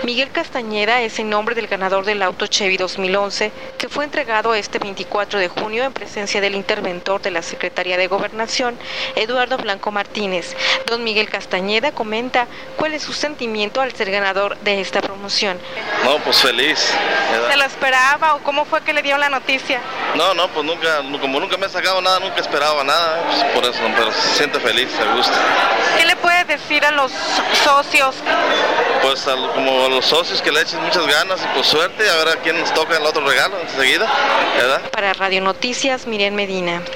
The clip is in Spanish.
Miguel Castañeda es el nombre del ganador del auto Chevy 2011, que fue entregado este 24 de junio en presencia del interventor de la Secretaría de Gobernación, Eduardo Blanco Martínez. Don Miguel Castañeda comenta cuál es su sentimiento al ser ganador de esta promoción. No, pues feliz, ¿verdad? ¿Se lo esperaba o cómo fue que le dio la noticia? No, pues como nunca me he sacado nada, nunca esperaba nada, pues por eso, pero se siente feliz, se gusta. ¿Qué le puede decir a los socios? Pues como a los socios que le echen muchas ganas y pues suerte, a ver a quién nos toca el otro regalo enseguida, ¿verdad? Para Radio Noticias, Miriam Medina.